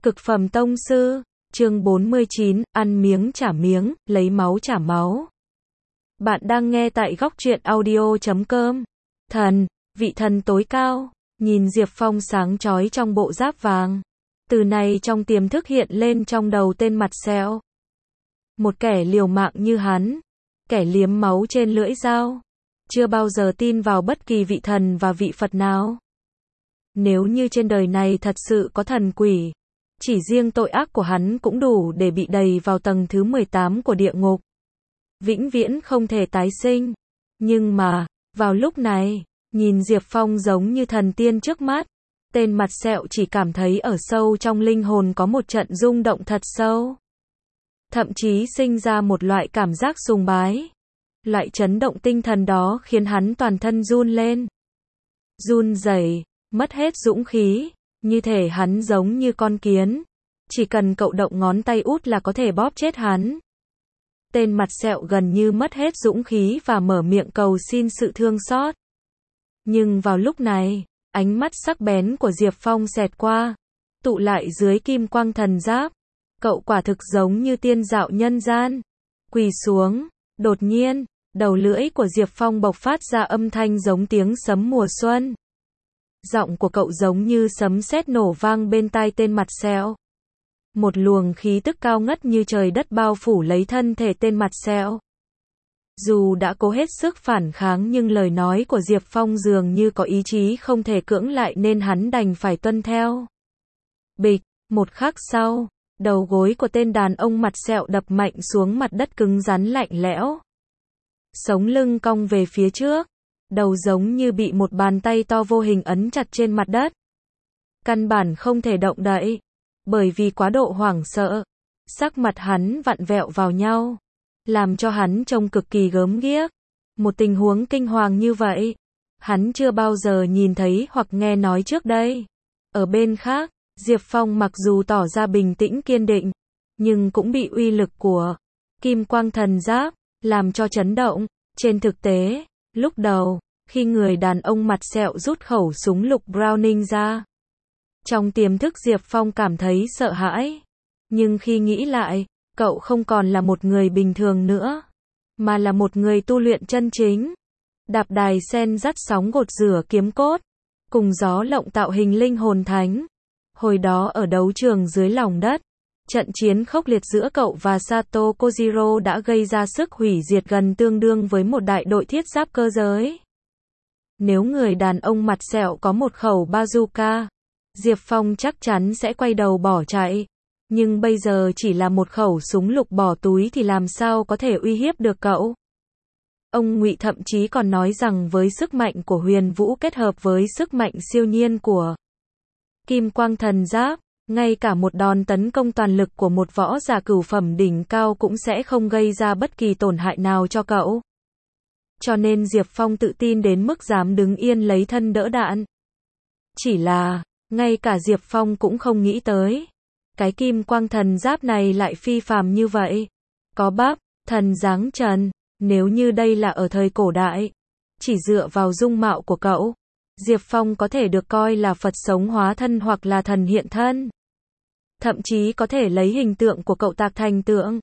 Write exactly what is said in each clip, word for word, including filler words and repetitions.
Cực phẩm tông sư, chương bốn mươi chín, ăn miếng trả miếng, lấy máu trả máu. Bạn đang nghe tại góc truyện audio chấm com. Thần, vị thần tối cao, nhìn Diệp Phong sáng chói trong bộ giáp vàng. Từ này trong tiềm thức hiện lên trong đầu tên mặt sẹo. Một kẻ liều mạng như hắn, kẻ liếm máu trên lưỡi dao, chưa bao giờ tin vào bất kỳ vị thần và vị Phật nào. Nếu như trên đời này thật sự có thần quỷ, chỉ riêng tội ác của hắn cũng đủ để bị đày vào tầng thứ mười tám của địa ngục. Vĩnh viễn không thể tái sinh. Nhưng mà, vào lúc này, nhìn Diệp Phong giống như thần tiên trước mắt, tên mặt sẹo chỉ cảm thấy ở sâu trong linh hồn có một trận rung động thật sâu. Thậm chí sinh ra một loại cảm giác sùng bái. Loại chấn động tinh thần đó khiến hắn toàn thân run lên. Run rẩy, mất hết dũng khí, như thể hắn giống như con kiến. Chỉ cần cậu động ngón tay út là có thể bóp chết hắn. Tên mặt sẹo gần như mất hết dũng khí và mở miệng cầu xin sự thương xót. Nhưng vào lúc này, ánh mắt sắc bén của Diệp Phong xẹt qua, tụ lại dưới kim quang thần giáp. Cậu quả thực giống như tiên dạo nhân gian. Quỳ xuống, đột nhiên, đầu lưỡi của Diệp Phong bộc phát ra âm thanh giống tiếng sấm mùa xuân. Giọng của cậu giống như sấm sét nổ vang bên tai tên mặt sẹo. Một luồng khí tức cao ngất như trời đất bao phủ lấy thân thể tên mặt sẹo. Dù đã cố hết sức phản kháng nhưng lời nói của Diệp Phong dường như có ý chí không thể cưỡng lại nên hắn đành phải tuân theo. Bịch, một khắc sau, đầu gối của tên đàn ông mặt sẹo đập mạnh xuống mặt đất cứng rắn lạnh lẽo. Sống lưng cong về phía trước, đầu giống như bị một bàn tay to vô hình ấn chặt trên mặt đất. Căn bản không thể động đậy, bởi vì quá độ hoảng sợ. Sắc mặt hắn vặn vẹo vào nhau, làm cho hắn trông cực kỳ gớm ghiếc. Một tình huống kinh hoàng như vậy, hắn chưa bao giờ nhìn thấy hoặc nghe nói trước đây. Ở bên khác, Diệp Phong mặc dù tỏ ra bình tĩnh kiên định, nhưng cũng bị uy lực của kim quang thần giáp làm cho chấn động. Trên thực tế, lúc đầu, khi người đàn ông mặt sẹo rút khẩu súng lục Browning ra, trong tiềm thức Diệp Phong cảm thấy sợ hãi. Nhưng khi nghĩ lại, cậu không còn là một người bình thường nữa, mà là một người tu luyện chân chính. Đạp đài sen dắt sóng gột rửa kiếm cốt, cùng gió lộng tạo hình linh hồn thánh. Hồi đó ở đấu trường dưới lòng đất, trận chiến khốc liệt giữa cậu và Sato Kojiro đã gây ra sức hủy diệt gần tương đương với một đại đội thiết giáp cơ giới. Nếu người đàn ông mặt sẹo có một khẩu bazooka, Diệp Phong chắc chắn sẽ quay đầu bỏ chạy. Nhưng bây giờ chỉ là một khẩu súng lục bỏ túi thì làm sao có thể uy hiếp được cậu. Ông Ngụy thậm chí còn nói rằng với sức mạnh của huyền vũ kết hợp với sức mạnh siêu nhiên của kim quang thần giáp, ngay cả một đòn tấn công toàn lực của một võ giả cửu phẩm đỉnh cao cũng sẽ không gây ra bất kỳ tổn hại nào cho cậu. Cho nên Diệp Phong tự tin đến mức dám đứng yên lấy thân đỡ đạn. Chỉ là, ngay cả Diệp Phong cũng không nghĩ tới, cái kim quang thần giáp này lại phi phàm như vậy. Có bắp, thần dáng trần, nếu như đây là ở thời cổ đại, chỉ dựa vào dung mạo của cậu, Diệp Phong có thể được coi là Phật sống hóa thân hoặc là thần hiện thân. Thậm chí có thể lấy hình tượng của cậu tạc thành tượng,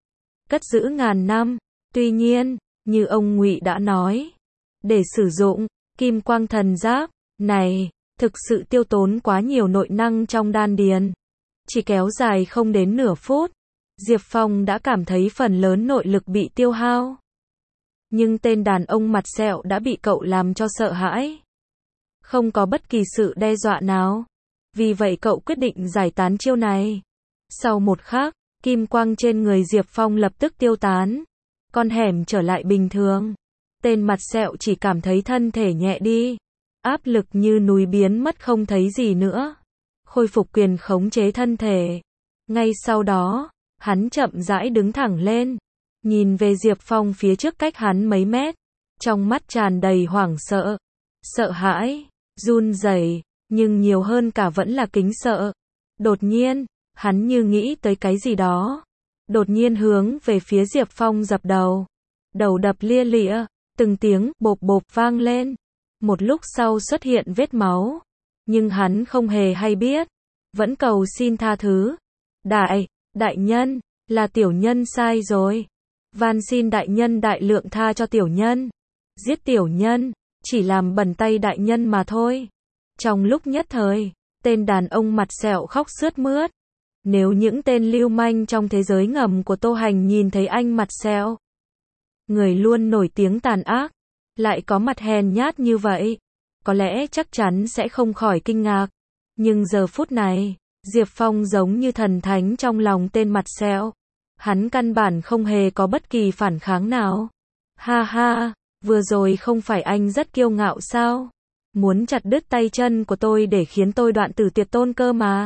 cất giữ ngàn năm. Tuy nhiên, như ông Ngụy đã nói, để sử dụng kim quang thần giáp này, thực sự tiêu tốn quá nhiều nội năng trong đan điền. Chỉ kéo dài không đến nửa phút, Diệp Phong đã cảm thấy phần lớn nội lực bị tiêu hao. Nhưng tên đàn ông mặt sẹo đã bị cậu làm cho sợ hãi. Không có bất kỳ sự đe dọa nào. Vì vậy cậu quyết định giải tán chiêu này. Sau một khắc, kim quang trên người Diệp Phong lập tức tiêu tán. Con hẻm trở lại bình thường. Tên mặt sẹo chỉ cảm thấy thân thể nhẹ đi. Áp lực như núi biến mất không thấy gì nữa. Khôi phục quyền khống chế thân thể. Ngay sau đó, hắn chậm rãi đứng thẳng lên. Nhìn về Diệp Phong phía trước cách hắn mấy mét. Trong mắt tràn đầy hoảng sợ. Sợ hãi, run rẩy, nhưng nhiều hơn cả vẫn là kính sợ. Đột nhiên, hắn như nghĩ tới cái gì đó. Đột nhiên hướng về phía Diệp Phong dập đầu. Đầu đập lia lịa, từng tiếng bộp bộp vang lên. Một lúc sau xuất hiện vết máu. Nhưng hắn không hề hay biết. vẫn cầu xin tha thứ. Đại, đại nhân, là tiểu nhân sai rồi. Van xin đại nhân đại lượng tha cho tiểu nhân. Giết tiểu nhân, chỉ làm bẩn tay đại nhân mà thôi. Trong lúc nhất thời, tên đàn ông mặt sẹo khóc sướt mướt. Nếu những tên lưu manh trong thế giới ngầm của Tô Hành nhìn thấy anh mặt sẹo, người luôn nổi tiếng tàn ác, lại có mặt hèn nhát như vậy, có lẽ chắc chắn sẽ không khỏi kinh ngạc. Nhưng giờ phút này, Diệp Phong giống như thần thánh trong lòng tên mặt sẹo. Hắn căn bản không hề có bất kỳ phản kháng nào. Ha ha, vừa rồi không phải anh rất kiêu ngạo sao? Muốn chặt đứt tay chân của tôi để khiến tôi đoạn tử tuyệt tôn cơ mà.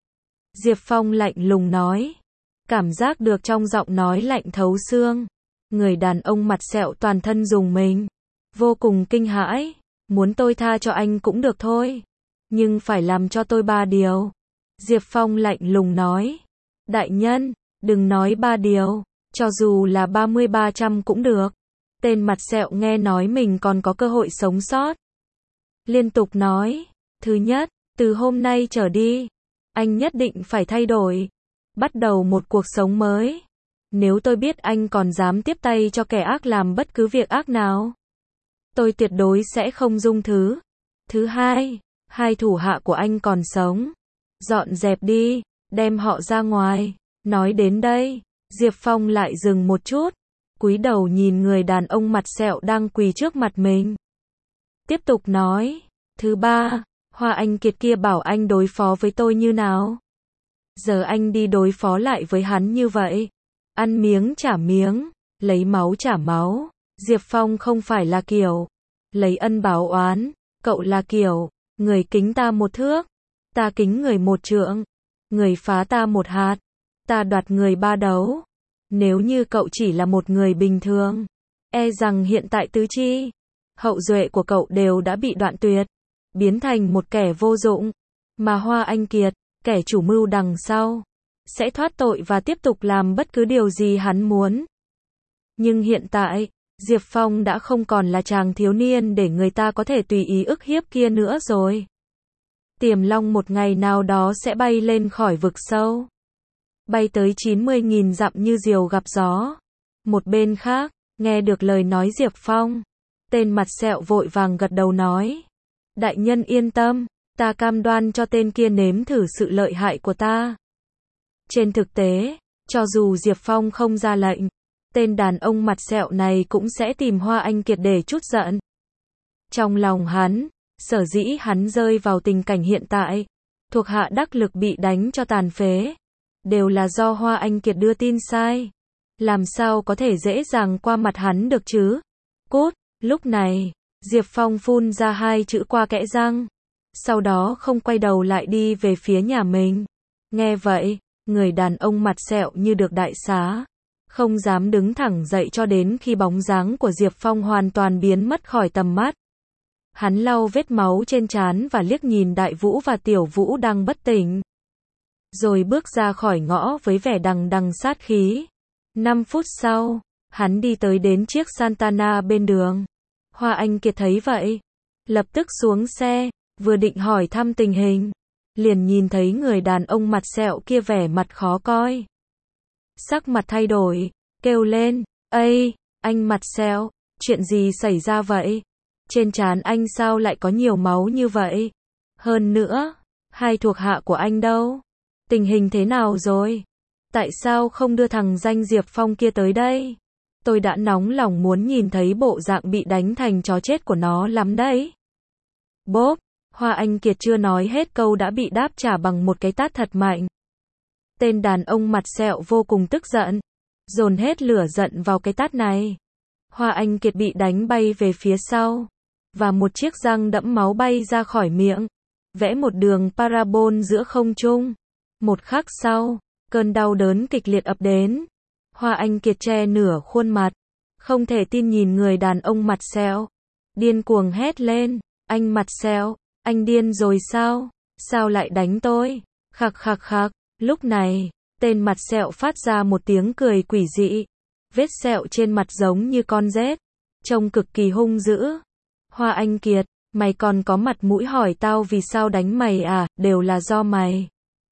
Diệp Phong lạnh lùng nói. Cảm giác được trong giọng nói lạnh thấu xương. Người đàn ông mặt sẹo toàn thân rùng mình. Vô cùng kinh hãi. Muốn tôi tha cho anh cũng được thôi. Nhưng phải làm cho tôi ba điều. Diệp Phong lạnh lùng nói. Đại nhân, đừng nói ba điều. Cho dù là ba mươi ba trăm cũng được. Tên mặt sẹo nghe nói mình còn có cơ hội sống sót. Liên tục nói. Thứ nhất, từ hôm nay trở đi, anh nhất định phải thay đổi. Bắt đầu một cuộc sống mới. Nếu tôi biết anh còn dám tiếp tay cho kẻ ác làm bất cứ việc ác nào, tôi tuyệt đối sẽ không dung thứ. Thứ hai, hai thủ hạ của anh còn sống. Dọn dẹp đi, đem họ ra ngoài. Nói đến đây, Diệp Phong lại dừng một chút, cúi đầu nhìn người đàn ông mặt sẹo đang quỳ trước mặt mình. Tiếp tục nói, thứ ba, Hoa Anh Kiệt kia bảo anh đối phó với tôi như nào. Giờ anh đi đối phó lại với hắn như vậy. Ăn miếng trả miếng, lấy máu trả máu. Diệp Phong không phải là kiểu lấy ân báo oán, cậu là kiểu người kính ta một thước, ta kính người một trượng, người phá ta một hạt, ta đoạt người ba đấu. Nếu như cậu chỉ là một người bình thường, e rằng hiện tại tứ chi, hậu duệ của cậu đều đã bị đoạn tuyệt, biến thành một kẻ vô dụng. Mà Hoa Anh Kiệt, kẻ chủ mưu đằng sau, sẽ thoát tội và tiếp tục làm bất cứ điều gì hắn muốn. Nhưng hiện tại, Diệp Phong đã không còn là chàng thiếu niên để người ta có thể tùy ý ức hiếp kia nữa rồi. Tiềm Long một ngày nào đó sẽ bay lên khỏi vực sâu, bay tới chín mươi nghìn dặm như diều gặp gió. Một bên khác, nghe được lời nói Diệp Phong, tên mặt sẹo vội vàng gật đầu nói. Đại nhân yên tâm, ta cam đoan cho tên kia nếm thử sự lợi hại của ta. Trên thực tế, cho dù Diệp Phong không ra lệnh, tên đàn ông mặt sẹo này cũng sẽ tìm Hoa Anh Kiệt để trút giận. Trong lòng hắn, sở dĩ hắn rơi vào tình cảnh hiện tại, thuộc hạ đắc lực bị đánh cho tàn phế, đều là do Hoa Anh Kiệt đưa tin sai. Làm sao có thể dễ dàng qua mặt hắn được chứ? Cút, lúc này, Diệp Phong phun ra hai chữ qua kẽ răng, sau đó không quay đầu lại đi về phía nhà mình. Nghe vậy, người đàn ông mặt sẹo như được đại xá, không dám đứng thẳng dậy cho đến khi bóng dáng của Diệp Phong hoàn toàn biến mất khỏi tầm mắt. Hắn lau vết máu trên trán và liếc nhìn Đại Vũ và Tiểu Vũ đang bất tỉnh, rồi bước ra khỏi ngõ với vẻ đằng đằng sát khí. Năm phút sau, hắn đi tới đến chiếc Santana bên đường. Hoa Anh Kiệt thấy vậy, lập tức xuống xe, vừa định hỏi thăm tình hình, liền nhìn thấy người đàn ông mặt sẹo kia vẻ mặt khó coi. Sắc mặt thay đổi, kêu lên, "Ây, anh mặt sẹo, chuyện gì xảy ra vậy? Trên trán anh sao lại có nhiều máu như vậy? Hơn nữa, hai thuộc hạ của anh đâu? Tình hình thế nào rồi? Tại sao không đưa thằng danh Diệp Phong kia tới đây? Tôi đã nóng lòng muốn nhìn thấy bộ dạng bị đánh thành chó chết của nó lắm đấy." Bốp, Hoa Anh Kiệt chưa nói hết câu đã bị đáp trả bằng một cái tát thật mạnh. Tên đàn ông mặt sẹo vô cùng tức giận, dồn hết lửa giận vào cái tát này. Hoa Anh Kiệt bị đánh bay về phía sau, và một chiếc răng đẫm máu bay ra khỏi miệng, vẽ một đường parabol giữa không trung. Một khắc sau, cơn đau đớn kịch liệt ập đến. Hoa Anh Kiệt che nửa khuôn mặt, không thể tin nhìn người đàn ông mặt sẹo, điên cuồng hét lên, "Anh mặt sẹo, anh điên rồi sao? Sao lại đánh tôi?" Khạc khạc khạc. Lúc này, tên mặt sẹo phát ra một tiếng cười quỷ dị. Vết sẹo trên mặt giống như con rết, trông cực kỳ hung dữ. "Hoa Anh Kiệt, mày còn có mặt mũi hỏi tao vì sao đánh mày à? Đều là do mày.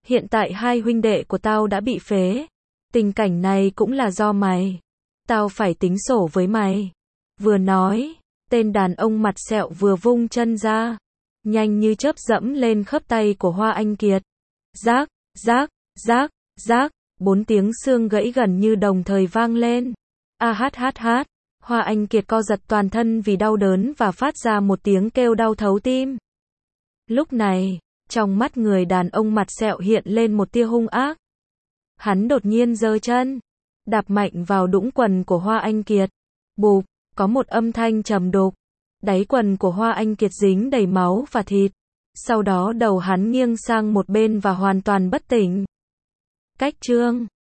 hiện tại hai huynh đệ của tao đã bị phế. Tình cảnh này cũng là do mày. Tao phải tính sổ với mày. Vừa nói, tên đàn ông mặt sẹo vừa vung chân ra, nhanh như chớp dẫm lên khớp tay của Hoa Anh Kiệt. Rác, rác, rác, rác, bốn tiếng xương gãy gần như đồng thời vang lên. A hát hát hát, Hoa Anh Kiệt co giật toàn thân vì đau đớn và phát ra một tiếng kêu đau thấu tim. Lúc này, trong mắt người đàn ông mặt sẹo hiện lên một tia hung ác. Hắn đột nhiên giơ chân, đạp mạnh vào đũng quần của Hoa Anh Kiệt. Bụp, có một âm thanh trầm đục. Đáy quần của Hoa Anh Kiệt dính đầy máu và thịt. Sau đó đầu hắn nghiêng sang một bên và hoàn toàn bất tỉnh. Cách chương